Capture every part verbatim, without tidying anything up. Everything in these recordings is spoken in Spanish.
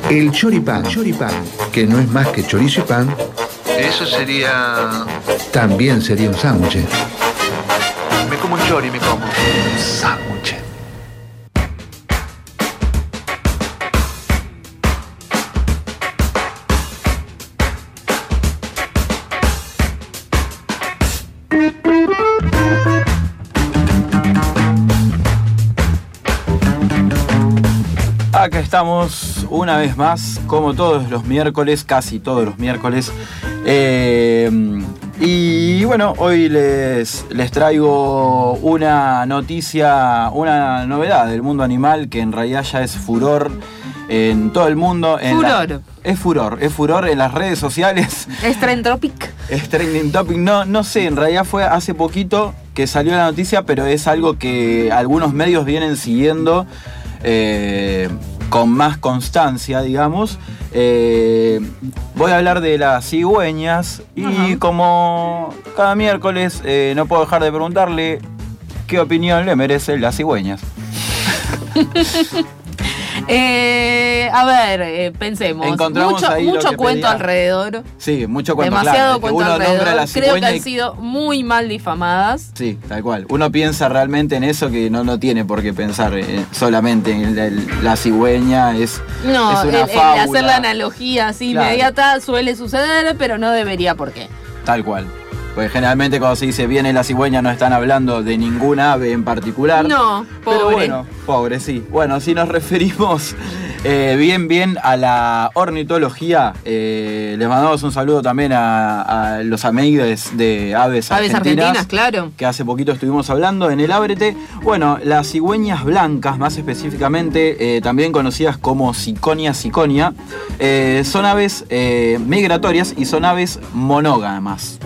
El choripán, choripán, que no es más que chorizo y pan, Eso sería... también sería un sándwich. Me como un chori, me como. Sándwich. Acá estamos una vez más, como todos los miércoles, casi todos los miércoles. Eh, y bueno, hoy les, les traigo una noticia, una novedad del mundo animal que en realidad ya es furor en todo el mundo. En Furor. La, es furor, es furor en las redes sociales. Es Trend Topic. Es trending topic, no, no sé, en realidad fue hace poquito que salió la noticia, pero es algo que algunos medios vienen siguiendo Eh, con más constancia, digamos. Eh, voy a hablar de las cigüeñas y uh-huh. como cada miércoles eh, no puedo dejar de preguntarle qué opinión le merecen las cigüeñas. Eh, a ver, eh, pensemos. Encontramos mucho ahí mucho lo que cuento pedía. Alrededor. Sí, mucho cuento. Demasiado claro, cuento uno alrededor. nombra a la Creo que han y... sido muy mal difamadas. Sí, tal cual. Uno piensa realmente en eso que no, no tiene por qué pensar eh, solamente en la, la cigüeña. Es, no, es una el, fábula. el hacer la analogía así Claro. inmediata suele suceder, pero no debería por qué. Tal cual. Porque generalmente cuando se dice viene la cigüeña no están hablando de ninguna ave en particular. No, pobre. Pero bueno, pobre, sí. Bueno, si nos referimos eh, bien, bien a la ornitología, eh, les mandamos un saludo también a, a los amigos de Aves, Aves Argentinas, Argentinas, claro. que hace poquito estuvimos hablando en el Ábrete. Bueno, las cigüeñas blancas, más específicamente, eh, también conocidas como Ciconia ciconia, eh, son aves eh, migratorias y son aves monógamas.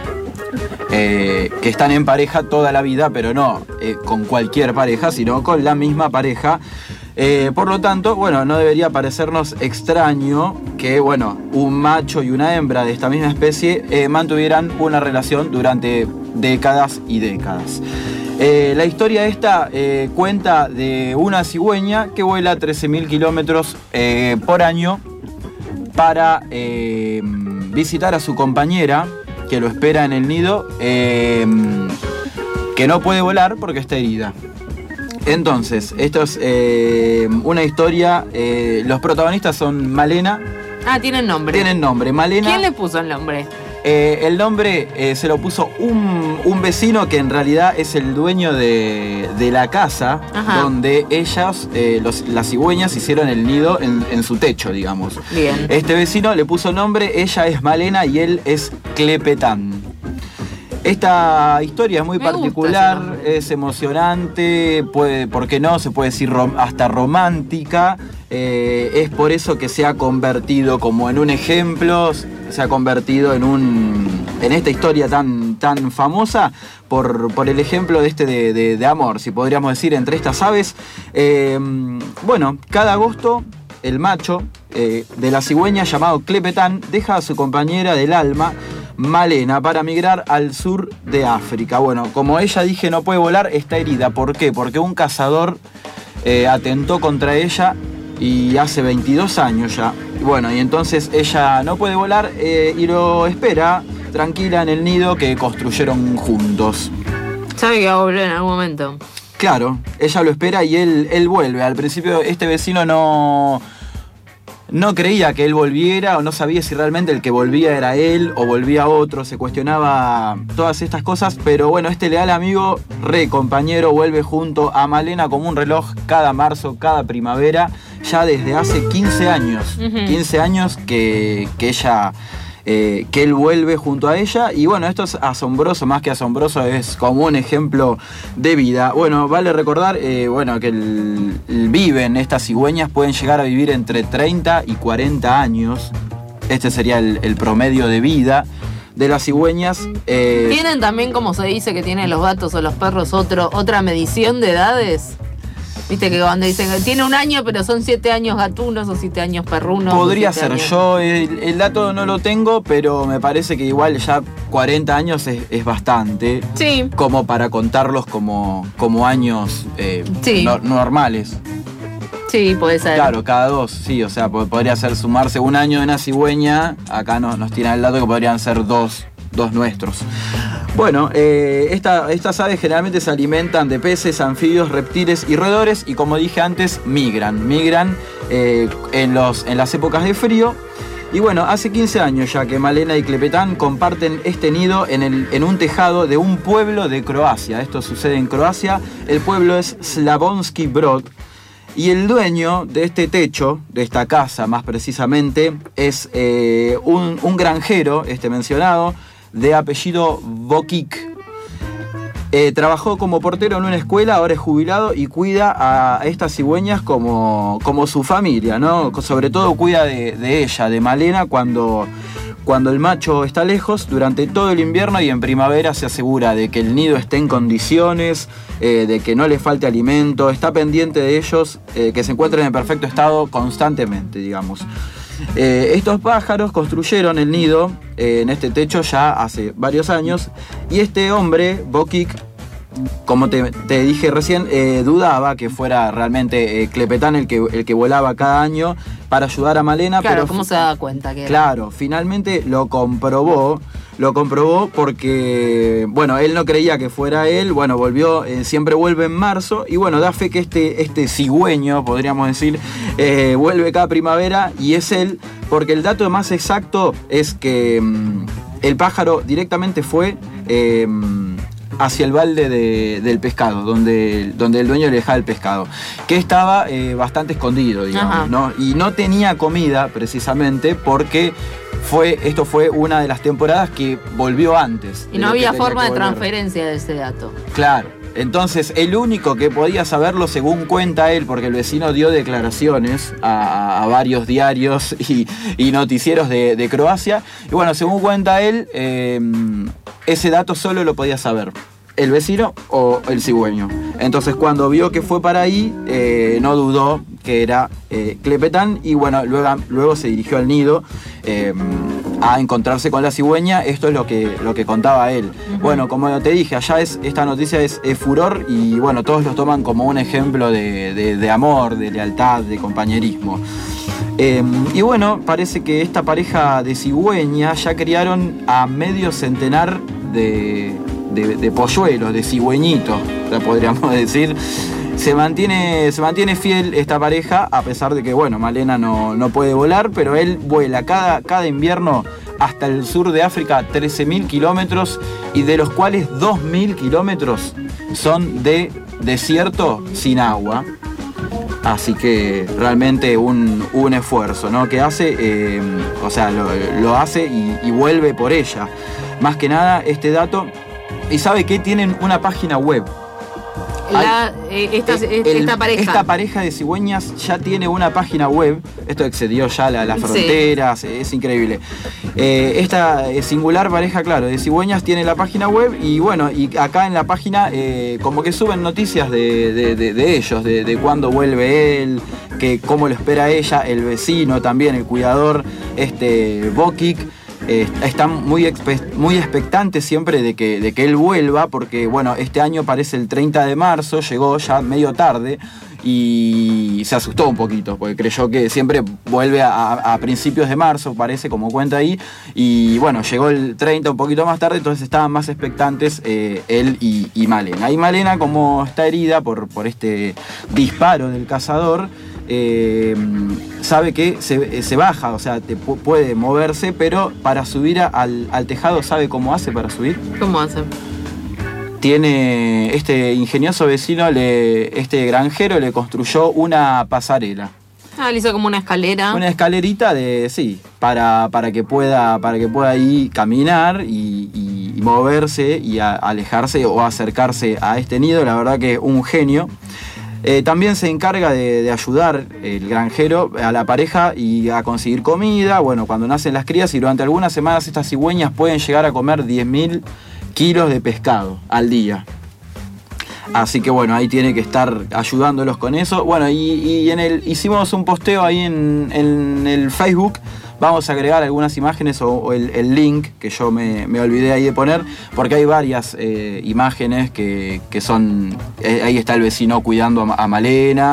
Eh, que están en pareja toda la vida, pero no eh, con cualquier pareja, sino con la misma pareja. Eh, por lo tanto, bueno, no debería parecernos extraño que, bueno, un macho y una hembra de esta misma especie eh, mantuvieran una relación durante décadas y décadas. Eh, la historia esta eh, cuenta de una cigüeña que vuela trece mil kilómetros eh, por año para eh, visitar a su compañera, que lo espera en el nido, eh, que no puede volar porque está herida. Entonces, esto es eh, una historia, eh, los protagonistas son Malena. Ah, tienen nombre. Tienen nombre, Malena. ¿Quién le puso el nombre? Eh, el nombre eh, se lo puso un, un vecino que en realidad es el dueño de, de la casa. Ajá. Donde ellas, eh, los, las cigüeñas, hicieron el nido en, en su techo, digamos. Bien. Este vecino le puso nombre, ella es Malena y él es Clepetán. Esta historia es muy Me particular, es emocionante, puede, ¿por qué no? Se puede decir rom, hasta romántica. Eh, es por eso que se ha convertido como en un ejemplo, se ha convertido en un en esta historia tan, tan famosa por, por el ejemplo de este de, de, de amor, si podríamos decir, entre estas aves. Eh, bueno, cada agosto el macho eh, de la cigüeña llamado Clepetán deja a su compañera del alma, Malena, para migrar al sur de África. Bueno, como ella dije no puede volar, está herida. ¿Por qué? Porque un cazador eh, atentó contra ella y hace veintidós años ya. Bueno, y entonces ella no puede volar eh, y lo espera tranquila en el nido que construyeron juntos. ¿Sabe que va a volver en algún momento? Claro, ella lo espera y él, él vuelve. Al principio este vecino no... No creía que él volviera o no sabía si realmente el que volvía era él o volvía otro, se cuestionaba todas estas cosas, pero bueno, este leal amigo, re compañero, vuelve junto a Malena como un reloj cada marzo, cada primavera, ya desde hace quince años, uh-huh. quince años que, que ella... Eh, que él vuelve junto a ella y bueno, esto es asombroso, más que asombroso, es como un ejemplo de vida. Bueno, vale recordar eh, bueno, que el, el viven, estas cigüeñas pueden llegar a vivir entre treinta y cuarenta años, este sería el, el promedio de vida de las cigüeñas. Eh, ¿Tienen también, como se dice, que tienen los gatos o los perros, otro, otra medición de edades? Viste que cuando dicen que tiene un año, pero son siete años gatunos o siete años perrunos. Podría ser años. yo, el, el dato no lo tengo, pero me parece que igual ya cuarenta años es, es bastante. Sí. Como para contarlos como, como años eh, sí. no, normales. Sí, puede ser. Claro, cada dos, sí, o sea, podría ser sumarse un año de una cigüeña, acá nos, nos tiran el dato que podrían ser dos, dos nuestros. Bueno, eh, esta, estas aves generalmente se alimentan de peces, anfibios, reptiles y roedores y como dije antes, migran, migran eh, en, los, en las épocas de frío. Y bueno, hace quince años ya que Malena y Klepetán comparten este nido en, el, en un tejado de un pueblo de Croacia. Esto sucede en Croacia, el pueblo es Slavonski Brod. Y el dueño de este techo, de esta casa más precisamente, es eh, un, un granjero, este mencionado, de apellido Vokic. Eh, trabajó como portero en una escuela, ahora es jubilado y cuida a estas cigüeñas como, como su familia, ¿no? Sobre todo cuida de, de ella, de Malena, cuando, cuando el macho está lejos durante todo el invierno y en primavera se asegura de que el nido esté en condiciones, eh, de que no le falte alimento, está pendiente de ellos, eh, que se encuentren en perfecto estado constantemente, digamos. Eh, estos pájaros construyeron el nido eh, en este techo ya hace varios años y este hombre, Vokic, como te, te dije recién, eh, dudaba que fuera realmente eh, Klepetán el que, el que volaba cada año para ayudar a Malena. Claro, pero ¿cómo se da cuenta que era? Claro, finalmente lo comprobó, lo comprobó porque, bueno, él no creía que fuera él, bueno, volvió, eh, siempre vuelve en marzo y bueno, da fe que este, este cigüeño, podríamos decir, eh, vuelve cada primavera y es él, porque el dato más exacto es que mmm, el pájaro directamente fue eh, hacia el balde de, del pescado, donde, donde el dueño le dejaba el pescado, que estaba eh, bastante escondido, digamos, ¿no? Y no tenía comida precisamente porque fue, esto fue una de las temporadas que volvió antes. Y no había forma de transferencia de ese dato. Claro. Entonces, el único que podía saberlo, según cuenta él, porque el vecino dio declaraciones a, a varios diarios y, y noticieros de, de Croacia, y bueno, según cuenta él, eh, ese dato solo lo podía saber el vecino o el cigüeño. Entonces, cuando vio que fue para ahí, eh, no dudó que era eh, Klepetán y bueno, luego, luego se dirigió al nido eh, a encontrarse con la cigüeña. Esto es lo que, lo que contaba él. Uh-huh. Bueno, como te dije, allá es, esta noticia es, es furor y bueno, todos lo toman como un ejemplo de, de, de amor, de lealtad, de compañerismo. Eh, y bueno, parece que esta pareja de cigüeña ya criaron a medio centenar de, de, de polluelos, de cigüeñitos, ya podríamos decir. Se mantiene, se mantiene fiel esta pareja, a pesar de que, bueno, Malena no, no puede volar, pero él vuela cada, cada invierno hasta el sur de África, trece mil kilómetros, y de los cuales dos mil kilómetros son de desierto sin agua. Así que realmente un, un esfuerzo, ¿no? Que hace, eh, o sea, lo, lo hace y, y vuelve por ella. Más que nada, este dato, y sabe que tienen una página web. La, eh, esta, el, esta pareja. Esta pareja de cigüeñas ya tiene una página web. Esto excedió ya la, las fronteras, sí. Es increíble. Eh, esta singular pareja, claro, de cigüeñas tiene la página web y bueno, y acá en la página eh, como que suben noticias de, de, de, de ellos, de, de cuándo vuelve él, que cómo lo espera ella, el vecino también, el cuidador, este Vokic. Eh, están muy, muy expectantes siempre de que, de que él vuelva, porque bueno, este año parece el treinta de marzo, llegó ya medio tarde y se asustó un poquito, porque creyó que siempre vuelve a, a principios de marzo, parece, como cuenta ahí, y bueno, llegó el treinta un poquito más tarde, entonces estaban más expectantes eh, él y, y Malena. Y Malena, como está herida por, por este disparo del cazador, Eh, sabe que se, se baja, o sea, te pu- puede moverse, pero para subir a, al, al tejado, ¿sabe cómo hace para subir? ¿Cómo hace? Tiene, este ingenioso vecino, le, este granjero le construyó una pasarela. Ah, le hizo como una escalera. Una escalerita de, sí, para, para que pueda, para que pueda ahí caminar y, y, y moverse y a, alejarse o acercarse a este nido. La verdad que un genio. Eh, también se encarga de, de ayudar el granjero a la pareja y a conseguir comida, bueno, cuando nacen las crías, y durante algunas semanas estas cigüeñas pueden llegar a comer diez mil kilos de pescado al día. Así que bueno, ahí tiene que estar ayudándolos con eso. Bueno, y, y en el, hicimos un posteo ahí en, en el Facebook. Vamos a agregar algunas imágenes o, o el, el link que yo me, me olvidé ahí de poner, porque hay varias eh, imágenes que, que son... Eh, ahí está el vecino cuidando a, a Malena,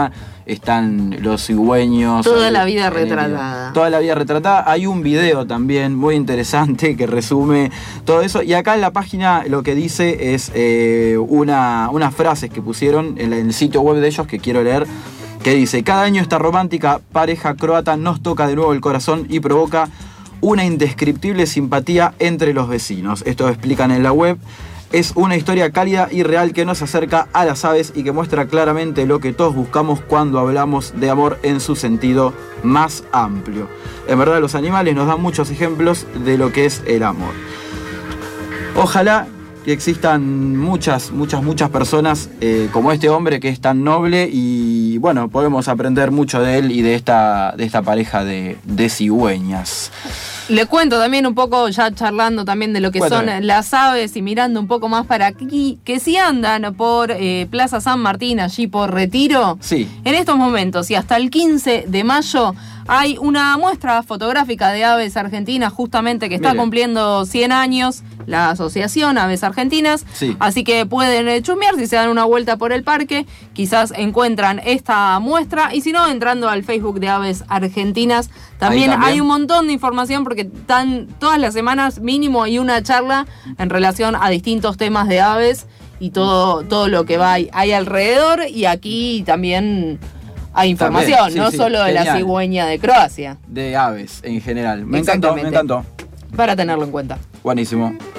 están los cigüeños. Toda en- la vida en el video. retratada. Toda la vida retratada. Hay un video también muy interesante que resume todo eso. Y acá en la página lo que dice es eh, una, unas frases que pusieron en, la- en el sitio web de ellos que quiero leer. Que dice: cada año esta romántica pareja croata nos toca de nuevo el corazón y provoca una indescriptible simpatía entre los vecinos. Esto explican en la web. Es una historia cálida y real que nos acerca a las aves y que muestra claramente lo que todos buscamos cuando hablamos de amor en su sentido más amplio. En verdad, los animales nos dan muchos ejemplos de lo que es el amor. Ojalá que existan muchas, muchas, muchas personas eh, como este hombre que es tan noble y bueno, podemos aprender mucho de él y de esta, de esta pareja de, de cigüeñas. Le cuento también un poco, ya charlando también de lo que Cuéntame. son las aves y mirando un poco más para aquí, que si andan por eh, Plaza San Martín, allí por Retiro, Sí. en estos momentos y hasta el quince de mayo hay una muestra fotográfica de aves argentinas justamente que está Mire. cumpliendo cien años, la Asociación Aves Argentinas, Sí. así que pueden eh, chusmear si se dan una vuelta por el parque, quizás encuentran esta muestra y si no, entrando al Facebook de Aves Argentinas, también, también. hay un montón de información porque están todas las semanas mínimo hay una charla en relación a distintos temas de aves y todo, todo lo que va hay, hay alrededor y aquí también hay información, También, sí, no sí, solo de la genial. cigüeña de Croacia, De aves en general. Me encantó, me Exactamente. encantó. para tenerlo en cuenta. Buenísimo.